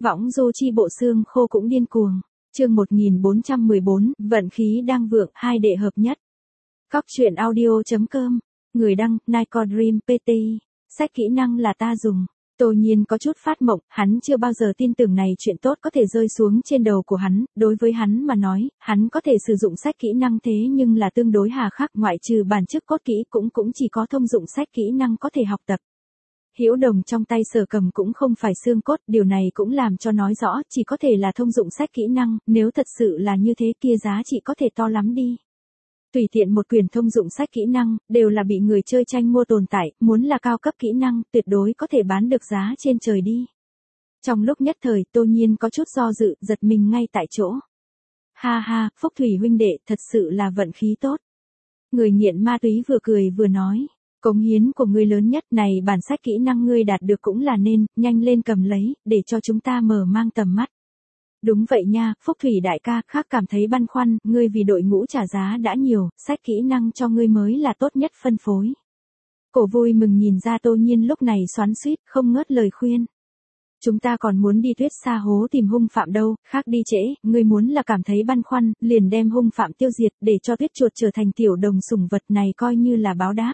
Võng du chi bộ xương khô cũng điên cuồng. Chương 1414, vận khí đang vượng, hai đệ hợp nhất. Cóc truyện audio.com. Người đăng, Nico Dream PT. Sách kỹ năng là ta dùng. Tô Nhiên có chút phát mộng, hắn chưa bao giờ tin tưởng này chuyện tốt có thể rơi xuống trên đầu của hắn, đối với hắn mà nói, hắn có thể sử dụng sách kỹ năng thế nhưng là tương đối hà khắc, ngoại trừ bản chức cốt kỹ cũng chỉ có thông dụng sách kỹ năng có thể học tập. Hữu Đồng trong tay Sở Cầm cũng không phải xương cốt, điều này cũng làm cho nói rõ chỉ có thể là thông dụng sách kỹ năng, nếu thật sự là như thế kia giá trị có thể to lắm đi. Tùy tiện một quyển thông dụng sách kỹ năng, đều là bị người chơi tranh mua tồn tại, muốn là cao cấp kỹ năng, tuyệt đối có thể bán được giá trên trời đi. Trong lúc nhất thời, Tô Nhiên có chút do dự, giật mình ngay tại chỗ. Ha ha, Phúc Thủy huynh đệ, thật sự là vận khí tốt. Người nghiện ma túy vừa cười vừa nói. Cống hiến của ngươi lớn nhất này, bản sách kỹ năng ngươi đạt được cũng là nên, nhanh lên cầm lấy, để cho chúng ta mở mang tầm mắt. Đúng vậy nha, Phúc Thủy đại ca, khác cảm thấy băn khoăn, ngươi vì đội ngũ trả giá đã nhiều, sách kỹ năng cho ngươi mới là tốt nhất phân phối. Cổ vui mừng nhìn ra Tô Nhiên lúc này xoắn xuýt, không ngớt lời khuyên. Chúng ta còn muốn đi Tuyết Sa Hố tìm hung phạm đâu, khác đi trễ, ngươi muốn là cảm thấy băn khoăn, liền đem hung phạm tiêu diệt, để cho Tuyết Chuột trở thành tiểu đồng sủng vật này coi như là báo đáp.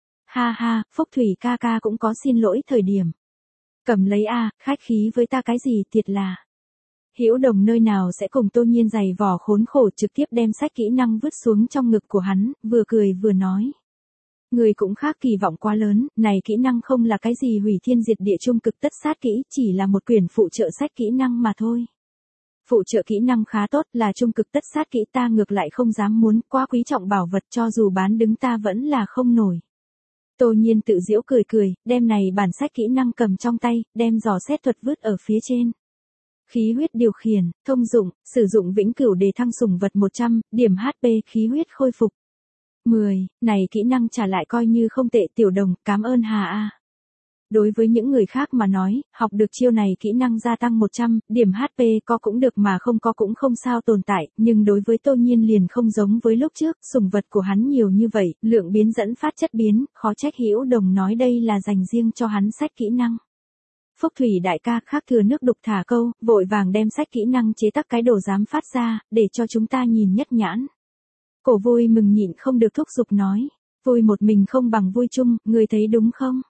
Ha ha, Phúc Thủy ca ca cũng có xin lỗi thời điểm. Cầm lấy a, khách khí với ta cái gì, thiệt là. Hữu Đồng nơi nào sẽ cùng Tô Nhiên giày vò khốn khổ, trực tiếp đem sách kỹ năng vứt xuống trong ngực của hắn, vừa cười vừa nói. Người cũng khác kỳ vọng quá lớn, này kỹ năng không là cái gì hủy thiên diệt địa trung cực tất sát kỹ, chỉ là một quyển phụ trợ sách kỹ năng mà thôi. Phụ trợ kỹ năng khá tốt, là trung cực tất sát kỹ, ta ngược lại không dám muốn, quá quý trọng bảo vật, cho dù bán đứng ta vẫn là không nổi. Tô Nhiên tự giễu cười cười, đem này bản sách kỹ năng cầm trong tay, đem dò xét thuật vứt ở phía trên. Khí huyết điều khiển, thông dụng, sử dụng vĩnh cửu đề thăng sủng vật 100, điểm HP, khí huyết khôi phục. 10, này kỹ năng trả lại coi như không tệ, tiểu đồng, cảm ơn Hà A. Đối với những người khác mà nói, học được chiêu này kỹ năng gia tăng 100, điểm HP có cũng được mà không có cũng không sao tồn tại, nhưng đối với Tô Nhiên liền không giống với lúc trước, sủng vật của hắn nhiều như vậy, lượng biến dẫn phát chất biến, khó trách Hữu Đồng nói đây là dành riêng cho hắn sách kỹ năng. Phúc Thủy đại ca khác thừa nước đục thả câu, vội vàng đem sách kỹ năng chế tác cái đồ dám phát ra, để cho chúng ta nhìn nhất nhãn. Cổ vui mừng nhịn không được thúc giục nói, vui một mình không bằng vui chung, người thấy đúng không?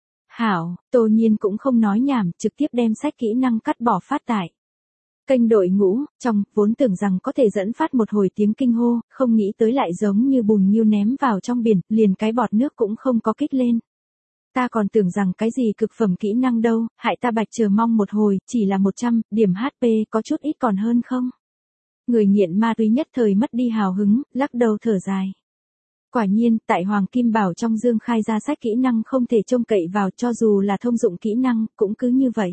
Hảo, Tô Nhiên cũng không nói nhảm, trực tiếp đem sách kỹ năng cắt bỏ phát tải. Kênh đội ngũ, trong, vốn tưởng rằng có thể dẫn phát một hồi tiếng kinh hô, không nghĩ tới lại giống như bùn nhiêu ném vào trong biển, liền cái bọt nước cũng không có kích lên. Ta còn tưởng rằng cái gì cực phẩm kỹ năng đâu, hại ta bạch chờ mong một hồi, chỉ là 100, điểm HP có chút ít còn hơn không? Người nghiện ma túy nhất thời mất đi hào hứng, lắc đầu thở dài. Quả nhiên, tại Hoàng Kim Bảo trong dương khai ra sách kỹ năng không thể trông cậy vào, cho dù là thông dụng kỹ năng, cũng cứ như vậy.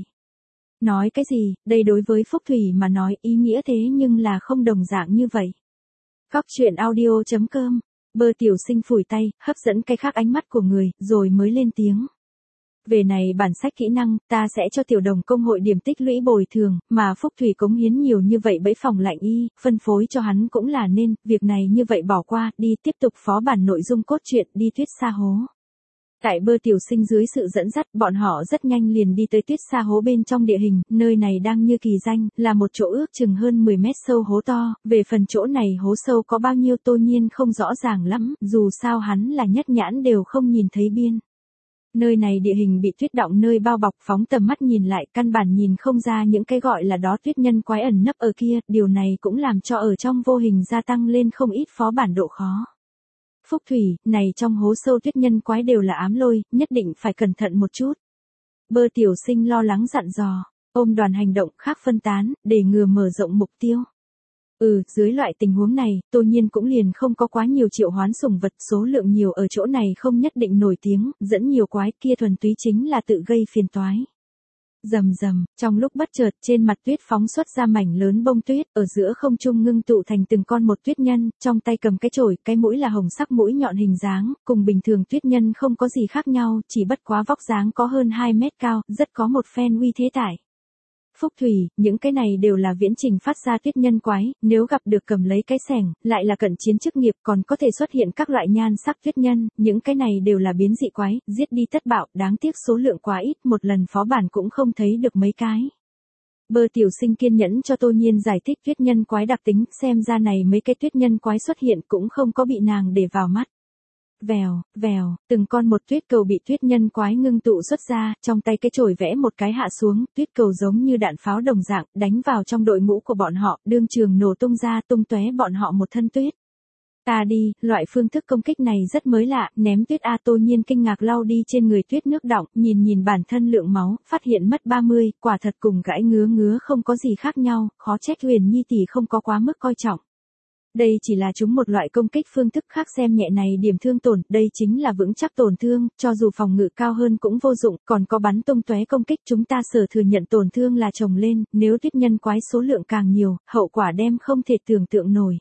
Nói cái gì, đây đối với Phúc Thủy mà nói ý nghĩa thế nhưng là không đồng dạng như vậy. Cóc truyện audio.com. Bơ tiểu sinh phủi tay, hấp dẫn cái khác ánh mắt của người, rồi mới lên tiếng. Về này bản sách kỹ năng, ta sẽ cho tiểu đồng công hội điểm tích lũy bồi thường, mà Phúc Thủy cống hiến nhiều như vậy bẫy phòng lạnh y, phân phối cho hắn cũng là nên, việc này như vậy bỏ qua, đi tiếp tục phó bản nội dung cốt truyện, đi Tuyết Sa Hố. Tại Bơ tiểu sinh dưới sự dẫn dắt, bọn họ rất nhanh liền đi tới Tuyết Sa Hố bên trong địa hình, nơi này đang như kỳ danh, là một chỗ ước chừng hơn 10 mét sâu hố to, về phần chỗ này hố sâu có bao nhiêu Tô Nhiên không rõ ràng lắm, dù sao hắn là nhất nhãn đều không nhìn thấy biên. Nơi này địa hình bị tuyết đọng nơi bao bọc, phóng tầm mắt nhìn lại căn bản nhìn không ra những cái gọi là đó tuyết nhân quái ẩn nấp ở kia, điều này cũng làm cho ở trong vô hình gia tăng lên không ít phó bản độ khó. Phúc Thủy, này trong hố sâu tuyết nhân quái đều là ám lôi, nhất định phải cẩn thận một chút. Bơ tiểu sinh lo lắng dặn dò, ôm đoàn hành động khác phân tán, để ngừa mở rộng mục tiêu. Dưới loại tình huống này, Tô Nhiên cũng liền không có quá nhiều triệu hoán sủng vật, số lượng nhiều ở chỗ này không nhất định nổi tiếng, dẫn nhiều quái kia thuần túy chính là tự gây phiền toái. Rầm rầm, trong lúc bất chợt trên mặt tuyết phóng xuất ra mảnh lớn bông tuyết, ở giữa không trung ngưng tụ thành từng con một tuyết nhân, trong tay cầm cái chổi, cái mũi là hồng sắc mũi nhọn hình dáng, cùng bình thường tuyết nhân không có gì khác nhau, chỉ bất quá vóc dáng có hơn 2 mét cao, rất có một phen uy thế tải. Phúc Thủy, những cái này đều là viễn trình phát ra tuyết nhân quái, nếu gặp được cầm lấy cái xẻng, lại là cận chiến chức nghiệp, còn có thể xuất hiện các loại nhan sắc tuyết nhân, những cái này đều là biến dị quái, giết đi tất bạo, đáng tiếc số lượng quá ít, một lần phó bản cũng không thấy được mấy cái. Bơ Tiểu Sinh kiên nhẫn cho Tô Nhiên giải thích tuyết nhân quái đặc tính, xem ra này mấy cái tuyết nhân quái xuất hiện cũng không có bị nàng để vào mắt. Vèo, vèo, từng con một tuyết cầu bị tuyết nhân quái ngưng tụ xuất ra, trong tay cái chổi vẽ một cái hạ xuống, tuyết cầu giống như đạn pháo đồng dạng, đánh vào trong đội ngũ của bọn họ, đương trường nổ tung ra, tung tóe bọn họ một thân tuyết. Ta đi, loại phương thức công kích này rất mới lạ, ném tuyết A. Tô Nhiên kinh ngạc lau đi trên người tuyết nước đọng, nhìn bản thân lượng máu, phát hiện mất 30, quả thật cùng gãi ngứa không có gì khác nhau, khó trách Huyền Nhi tỷ không có quá mức coi trọng. Đây chỉ là chúng một loại công kích phương thức khác, xem nhẹ này điểm thương tổn, đây chính là vững chắc tổn thương, cho dù phòng ngự cao hơn cũng vô dụng, còn có bắn tung tóe công kích, chúng ta sở thừa nhận tổn thương là chồng lên, nếu tuyết nhân quái số lượng càng nhiều, hậu quả đem không thể tưởng tượng nổi.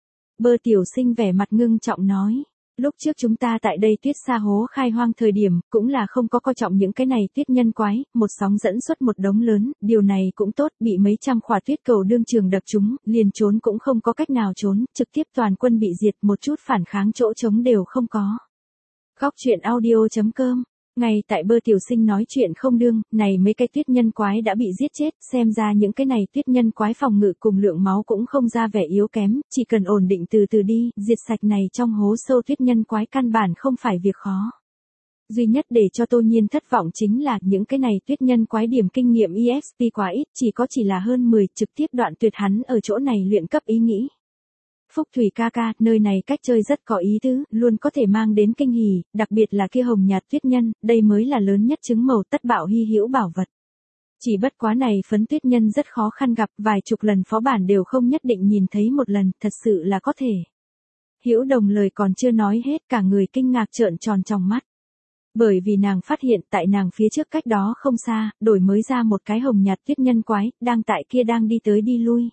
Bơ Tiểu Sinh vẻ mặt ngưng trọng nói. Lúc trước chúng ta tại đây tuyết sa hố khai hoang thời điểm, cũng là không có coi trọng những cái này tuyết nhân quái, một sóng dẫn xuất một đống lớn, điều này cũng tốt, bị mấy trăm khỏa tuyết cầu đương trường đập chúng, liền trốn cũng không có cách nào trốn, trực tiếp toàn quân bị diệt, một chút phản kháng chỗ trống đều không có. Góc truyện audio.com. Ngay tại Bơ Tiểu Sinh nói chuyện không đương, này mấy cái tuyết nhân quái đã bị giết chết, xem ra những cái này tuyết nhân quái phòng ngự cùng lượng máu cũng không ra vẻ yếu kém, chỉ cần ổn định từ từ đi, diệt sạch này trong hố sâu tuyết nhân quái căn bản không phải việc khó. Duy nhất để cho Tô Nhiên thất vọng chính là những cái này tuyết nhân quái điểm kinh nghiệm EXP quá ít, chỉ là hơn 10, trực tiếp đoạn tuyệt hắn ở chỗ này luyện cấp ý nghĩ. Phúc Thủy ca ca, nơi này cách chơi rất có ý tứ, luôn có thể mang đến kinh hỉ, đặc biệt là kia hồng nhạt tuyết nhân, đây mới là lớn nhất chứng màu tất bảo hy hữu bảo vật. Chỉ bất quá này phấn tuyết nhân rất khó khăn gặp, vài chục lần phó bản đều không nhất định nhìn thấy một lần, thật sự là có thể. Hữu Đồng lời còn chưa nói hết, cả người kinh ngạc trợn tròn trong mắt. Bởi vì nàng phát hiện tại nàng phía trước cách đó không xa, đổi mới ra một cái hồng nhạt tuyết nhân quái, đang tại kia đang đi tới đi lui.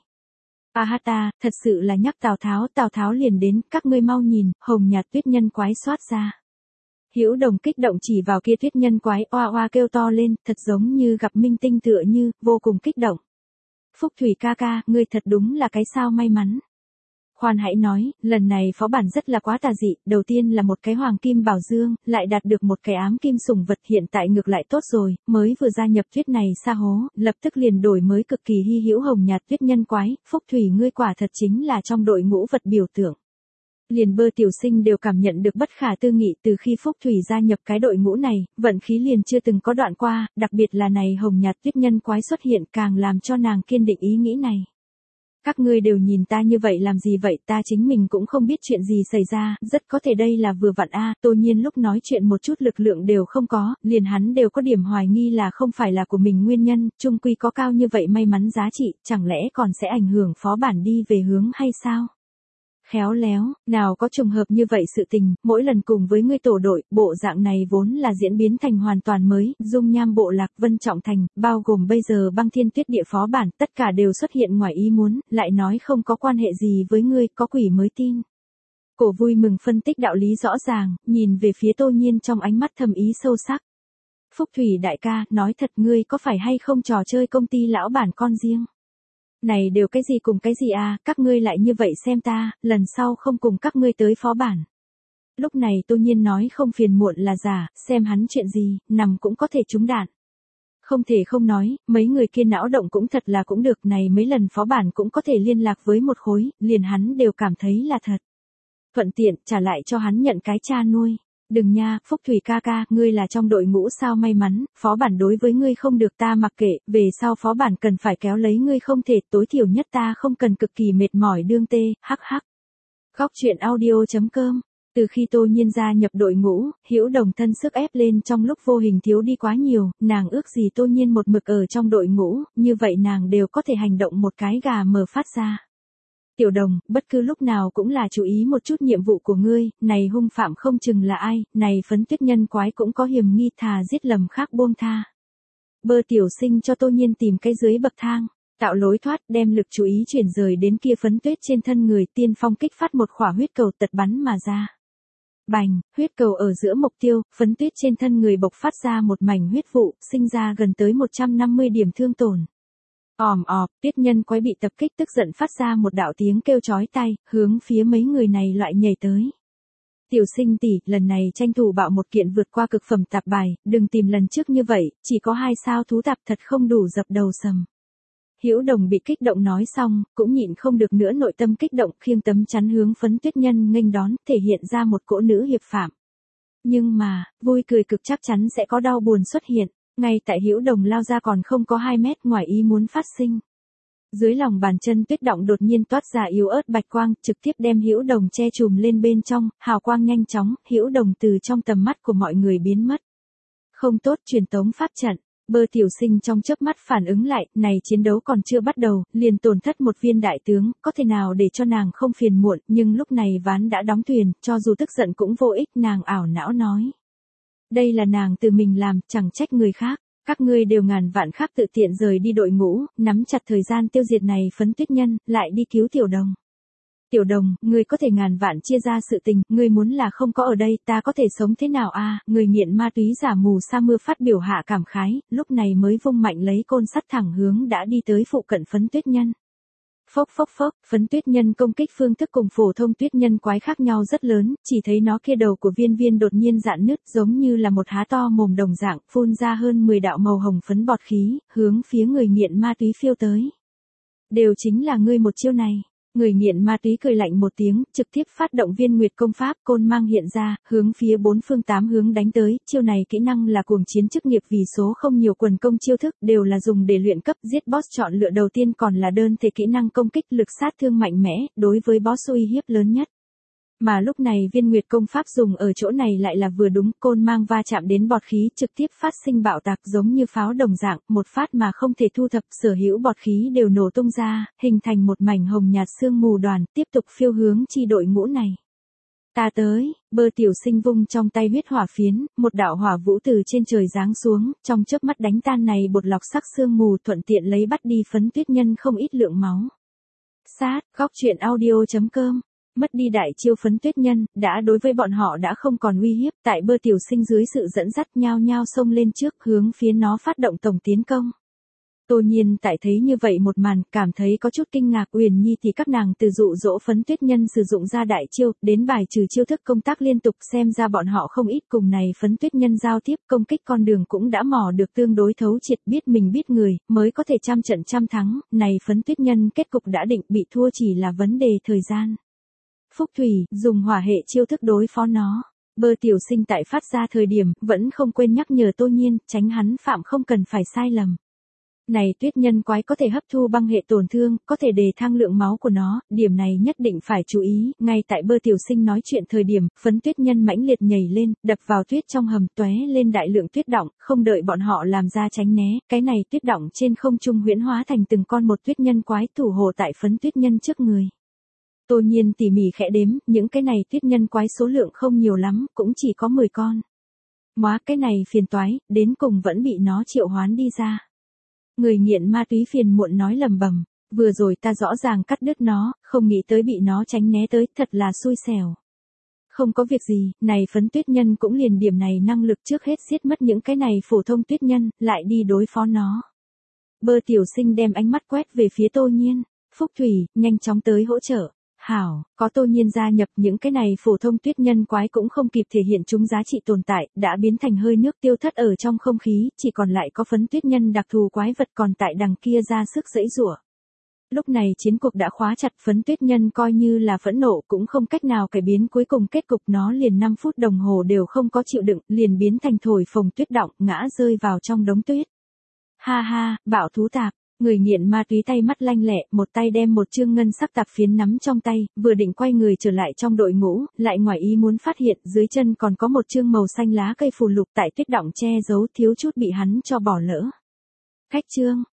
Ahata, thật sự là nhắc Tào Tháo liền đến, các ngươi mau nhìn, hồng nhạt tuyết nhân quái xoát ra. Hữu Đồng kích động chỉ vào kia tuyết nhân quái, oa oa kêu to lên, thật giống như gặp minh tinh tựa như, vô cùng kích động. Phúc Thủy ca ca, ngươi thật đúng là cái sao may mắn. Khoan hãy nói, lần này phó bản rất là quá tà dị, đầu tiên là một cái hoàng kim bảo dương, lại đạt được một cái ám kim sủng vật, hiện tại ngược lại tốt rồi, mới vừa gia nhập tuyết này sa hố, lập tức liền đổi mới cực kỳ hy hữu hồng nhạt tuyết nhân quái, Phúc Thủy ngươi quả thật chính là trong đội ngũ vật biểu tượng. Liền Bơ Tiểu Sinh đều cảm nhận được bất khả tư nghị, từ khi Phúc Thủy gia nhập cái đội ngũ này, vận khí liền chưa từng có đoạn qua, đặc biệt là này hồng nhạt tuyết nhân quái xuất hiện càng làm cho nàng kiên định ý nghĩ này. Các ngươi đều nhìn ta như vậy làm gì vậy, ta chính mình cũng không biết chuyện gì xảy ra, rất có thể đây là vừa vặn a. Tô Nhiên lúc nói chuyện một chút lực lượng đều không có, liền hắn đều có điểm hoài nghi là không phải là của mình nguyên nhân, chung quy có cao như vậy may mắn giá trị, chẳng lẽ còn sẽ ảnh hưởng phó bản đi về hướng hay sao? Khéo léo, nào có trùng hợp như vậy sự tình, mỗi lần cùng với ngươi tổ đội, bộ dạng này vốn là diễn biến thành hoàn toàn mới, dung nham bộ lạc Vân Trọng Thành, bao gồm bây giờ băng thiên tuyết địa phó bản, tất cả đều xuất hiện ngoài ý muốn, lại nói không có quan hệ gì với ngươi, có quỷ mới tin. Cổ vui mừng phân tích đạo lý rõ ràng, nhìn về phía Tô Nhiên trong ánh mắt thầm ý sâu sắc. Phúc Thủy đại ca, nói thật ngươi có phải hay không trò chơi công ty lão bản con riêng? Này đều cái gì cùng cái gì à, các ngươi lại như vậy xem ta, lần sau không cùng các ngươi tới phó bản. Lúc này Tô Nhiên nói không phiền muộn là giả, xem hắn chuyện gì, nằm cũng có thể trúng đạn. Không thể không nói, mấy người kia não động cũng thật là cũng được, này mấy lần phó bản cũng có thể liên lạc với một khối, liền hắn đều cảm thấy là thật. Thuận tiện, trả lại cho hắn nhận cái cha nuôi. Đừng nha, Phúc Thủy ca ca, ngươi là trong đội ngũ sao may mắn, phó bản đối với ngươi không được ta mặc kệ, về sau phó bản cần phải kéo lấy ngươi không thể, tối thiểu nhất ta không cần cực kỳ mệt mỏi đương tê, hắc hắc. Góc truyện audio.com. Từ khi Tô Nhiên gia nhập đội ngũ, Hữu Đồng thân sức ép lên trong lúc vô hình thiếu đi quá nhiều, nàng ước gì Tô Nhiên một mực ở trong đội ngũ, như vậy nàng đều có thể hành động một cái gà mờ phát ra. Tiểu Đồng, bất cứ lúc nào cũng là chú ý một chút nhiệm vụ của ngươi, này hung phạm không chừng là ai, này phấn tuyết nhân quái cũng có hiểm nghi, thà giết lầm khác buông tha. Bơ Tiểu Sinh cho Tô Nhiên tìm cái dưới bậc thang, tạo lối thoát, đem lực chú ý chuyển rời đến kia phấn tuyết trên thân người, tiên phong kích phát một khỏa huyết cầu tật bắn mà ra. Bành, huyết cầu ở giữa mục tiêu, phấn tuyết trên thân người bộc phát ra một mảnh huyết vụ, sinh ra gần tới 150 điểm thương tổn. Òm ọp, tuyết nhân quái bị tập kích tức giận phát ra một đạo tiếng kêu chói tai, hướng phía mấy người này loại nhảy tới. Tiểu Sinh tỷ, lần này tranh thủ bạo một kiện vượt qua cực phẩm tạp bài, đừng tìm lần trước như vậy, chỉ có 2 sao thú tạp thật không đủ dập đầu sầm. Hữu Đồng bị kích động nói xong, cũng nhịn không được nữa nội tâm kích động, khiêng tấm chắn hướng Phấn Tuyết Nhân nghênh đón, thể hiện ra một cỗ nữ hiệp phạm. Nhưng mà, vui cười cực chắc chắn sẽ có đau buồn xuất hiện, ngay tại Hữu Đồng lao ra còn không có 2 mét ngoài ý muốn phát sinh. Dưới lòng bàn chân tuyết động đột nhiên toát ra yếu ớt bạch quang, trực tiếp đem Hữu Đồng che chùm lên bên trong, hào quang nhanh chóng, Hữu Đồng từ trong tầm mắt của mọi người biến mất. Không tốt, truyền tống pháp trận. Bơ Tiểu Sinh trong chớp mắt phản ứng lại, này chiến đấu còn chưa bắt đầu, liền tổn thất một viên đại tướng, có thể nào để cho nàng không phiền muộn, nhưng lúc này ván đã đóng thuyền, cho dù tức giận cũng vô ích, nàng ảo não nói. Đây là nàng tự mình làm, chẳng trách người khác. Các ngươi đều ngàn vạn khác tự tiện rời đi đội ngũ, nắm chặt thời gian tiêu diệt này Phấn Tuyết Nhân, lại đi cứu Tiểu Đồng. Tiểu Đồng, ngươi có thể ngàn vạn chia ra sự tình, ngươi muốn là không có ở đây, ta có thể sống thế nào a? Người nghiện ma túy giả mù sa mưa phát biểu hạ cảm khái, lúc này mới vung mạnh lấy côn sắt thẳng hướng đã đi tới phụ cận Phấn Tuyết Nhân. Phốc phốc phốc, Phấn Tuyết Nhân công kích phương thức cùng phổ thông tuyết nhân quái khác nhau rất lớn, chỉ thấy nó kia đầu của viên viên đột nhiên rạn nứt giống như là một há to mồm đồng dạng, phun ra hơn 10 đạo màu hồng phấn bọt khí, hướng phía người nghiện ma túy phiêu tới. Đều chính là ngươi một chiêu này. Người nghiện ma túy cười lạnh một tiếng, trực tiếp phát động viên nguyệt công pháp, côn mang hiện ra, hướng phía 4 phương 8 hướng đánh tới, chiêu này kỹ năng là cuồng chiến chức nghiệp vì số không nhiều quần công chiêu thức, đều là dùng để luyện cấp, giết boss chọn lựa đầu tiên còn là đơn thể kỹ năng công kích lực sát thương mạnh mẽ, đối với boss uy hiếp lớn nhất. Mà lúc này viên nguyệt công pháp dùng ở chỗ này lại là vừa đúng, côn mang va chạm đến bọt khí trực tiếp phát sinh bạo tạc giống như pháo đồng dạng, một phát mà không thể thu thập, sở hữu bọt khí đều nổ tung ra, hình thành một mảnh hồng nhạt sương mù đoàn, tiếp tục phiêu hướng chi đội ngũ này. Ta tới, Bơ Tiểu Sinh vung trong tay huyết hỏa phiến, một đạo hỏa vũ từ trên trời giáng xuống, trong chớp mắt đánh tan này bột lọc sắc sương mù, thuận tiện lấy bắt đi Phấn Tuyết Nhân không ít lượng máu. Sát, góc truyện audio.com. Mất đi đại chiêu Phấn Tuyết Nhân, đã đối với bọn họ đã không còn uy hiếp, tại Bơ Tiểu Sinh dưới sự dẫn dắt nhao nhao xông lên trước, hướng phía nó phát động tổng tiến công. Tô Nhiên tại thấy như vậy một màn, cảm thấy có chút kinh ngạc. Uyển Nhi thì các nàng từ dụ dỗ Phấn Tuyết Nhân sử dụng ra đại chiêu, đến bài trừ chiêu thức công tác liên tục, xem ra bọn họ không ít cùng này Phấn Tuyết Nhân giao tiếp, công kích con đường cũng đã mò được tương đối thấu triệt, biết mình biết người, mới có thể trăm trận trăm thắng, này Phấn Tuyết Nhân kết cục đã định, bị thua chỉ là vấn đề thời gian. Phúc Thủy, dùng hỏa hệ chiêu thức đối phó nó. Bơ Tiểu Sinh tại phát ra thời điểm, vẫn không quên nhắc nhở Tô Nhiên, tránh hắn phạm không cần phải sai lầm. Này tuyết nhân quái có thể hấp thu băng hệ tổn thương, có thể đề thăng lượng máu của nó, điểm này nhất định phải chú ý. Ngay tại Bơ Tiểu Sinh nói chuyện thời điểm, Phấn Tuyết Nhân mãnh liệt nhảy lên, đập vào tuyết trong hầm, tóe lên đại lượng tuyết đọng, không đợi bọn họ làm ra tránh né, cái này tuyết đọng trên không trung huyễn hóa thành từng con một tuyết nhân quái thủ hộ tại Phấn Tuyết Nhân trước người. Tô Nhiên tỉ mỉ khẽ đếm, những cái này tuyết nhân quái số lượng không nhiều lắm, cũng chỉ có 10 con. Móa cái này phiền toái, đến cùng vẫn bị nó triệu hoán đi ra. Người nghiện ma túy phiền muộn nói lầm bầm, vừa rồi ta rõ ràng cắt đứt nó, không nghĩ tới bị nó tránh né tới, thật là xui xẻo. Không có việc gì, này Phấn Tuyết Nhân cũng liền điểm này năng lực trước hết giết mất những cái này phổ thông tuyết nhân, lại đi đối phó nó. Bơ Tiểu Sinh đem ánh mắt quét về phía Tô Nhiên, Phúc Thủy, nhanh chóng tới hỗ trợ. Hảo, có Tô Nhiên gia nhập, những cái này phổ thông tuyết nhân quái cũng không kịp thể hiện chúng giá trị tồn tại, đã biến thành hơi nước tiêu thất ở trong không khí, chỉ còn lại có Phấn Tuyết Nhân đặc thù quái vật còn tại đằng kia ra sức giãy giụa. Lúc này chiến cuộc đã khóa chặt, Phấn Tuyết Nhân coi như là phẫn nộ cũng không cách nào cải biến cuối cùng kết cục, nó liền 5 phút đồng hồ đều không có chịu đựng, liền biến thành thổi phồng tuyết đọng, ngã rơi vào trong đống tuyết. Ha ha, bạo thú tạp. Người nghiện ma túy tay mắt lanh lẹ, một tay đem một chương ngân sắc tạp phiến nắm trong tay, vừa định quay người trở lại trong đội ngũ, lại ngoài ý muốn phát hiện dưới chân còn có một chương màu xanh lá cây phù lục tại tuyết đọng che giấu, thiếu chút bị hắn cho bỏ lỡ. Cách chương,